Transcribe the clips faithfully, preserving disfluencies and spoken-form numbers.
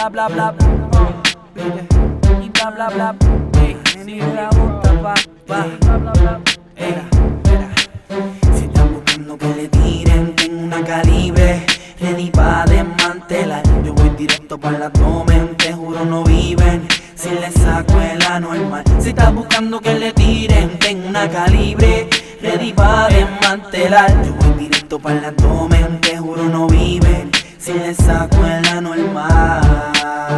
bla bla bla, y bla bla bla, ey, si me gusta pa, pa, bla bla bla, ey, mira. Si están buscando que le tiren, tengo una calibre ready pa' desmantelar. Yo voy directo para el abdomen, te juro no viven si le saco el anormal. Si estás buscando que le tiren, tengo una calibre ready pa' desmantelar. Yo voy directo para el abdomen, te juro no viven si le saco el anormal.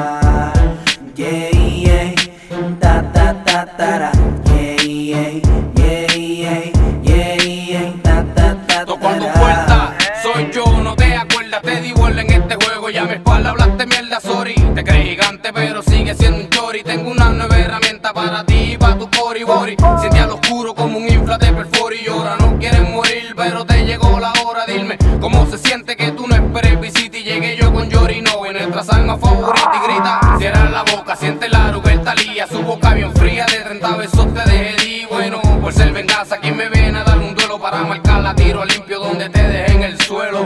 Yeah, yeah, ta ta ta ta, yeah, yeah, yeah, yeah, yeah, yeah, ta ta ta. Tocando puerta, soy yo, no te acuerdas, te di bola en este juego, ya me espalda, hablaste mierda, sorry. Te creí gigante pero sigue siendo un chori. Tengo una nueva herramienta para ti y para tu cori bori. Siente al oscuro como un infla de perfori y llora, no quieres morir pero te llegó la hora. Dime cómo se siente que tú no esperes visita y llegué yo con Yorino y nuestra salma favorita y grita. Cierra la boca, siente la aruga, el talía, su boca bien fría, de treinta besos te dejé di. Bueno, por ser venganza, quien me viene a dar un duelo para marcar la tiro limpio donde te dejé en el suelo.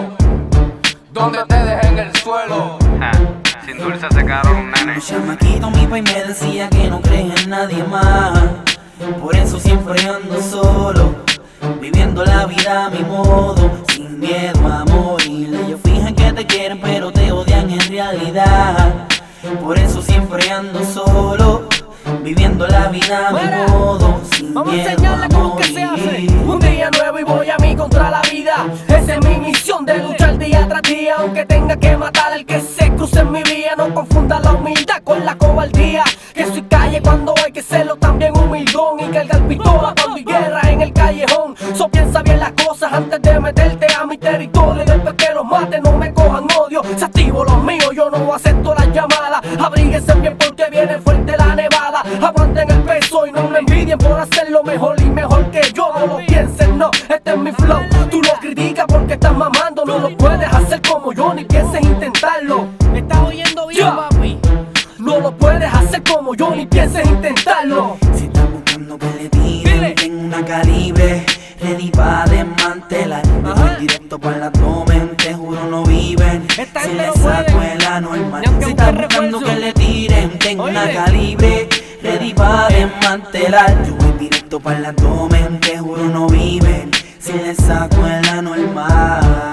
Donde te dejé en el suelo. Ja, sin dulce se quedaron un nene. Un chamaquito mi pa' y me decía que no cree en nadie más. Por eso siempre ando solo, viviendo la vida a mi modo, sin miedo a morir. Ellos fijan que te quieren pero te odian en realidad. Por eso siempre ando solo, viviendo la vida a mi Fuera. modo, sin Vamos a miedo enseñarle a cómo que se hace. morir. Un día nuevo y voy a mí contra la vida. Esa es mi misión de luchar día tras día. Aunque tenga que matar al que se cruce en mi vía. No confunda la humildad con la cobardía. Que soy calle cuando hay que serlo también humildón. Y cargar pistola cuando hay guerra en el callejón. So piensa bien las cosas antes de meterte a mi territorio. Y después que los mate no me cojan odio. Se activo los míos, yo no acepto las llamadas. Abríguense bien porque viene fuerte la nevada. Aguanten el peso y no me envidien por hacerlo mejor y mejor que yo. No lo piensen, no, este es mi flow. Tú lo criticas porque estás mamando. No lo puedes hacer como yo, ni pienses intentarlo. ¿Me estás oyendo bien, Ya. papi? No lo puedes hacer como yo, ni pienses intentarlo. Si estás buscando que le tiren, Dile. tengo una calibre ready pa' desmantelar. Yo Ajá. voy directo para el abdomen, te juro no viven Esta si gente le no saco puede. el anormal. Ni aunque Si estás busque buscando refuerzo. que le tiren, tengo una Oíste. calibre ready pa' desmantelar. Yo voy directo para el abdomen, te juro no viven si le saco el anormal.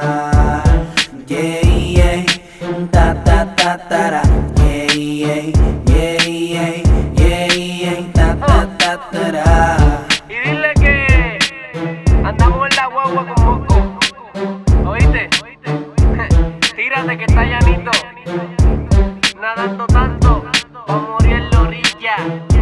Yeah, yeah, ta ta ta ta, yeah, yeah, yeah, yeah, yeah, yeah, ta ta ta ta. Y dile que andamos en la guagua con moco. ¿Oíste? Tírate que está llanito. Nadando tanto, va a morir en la orilla.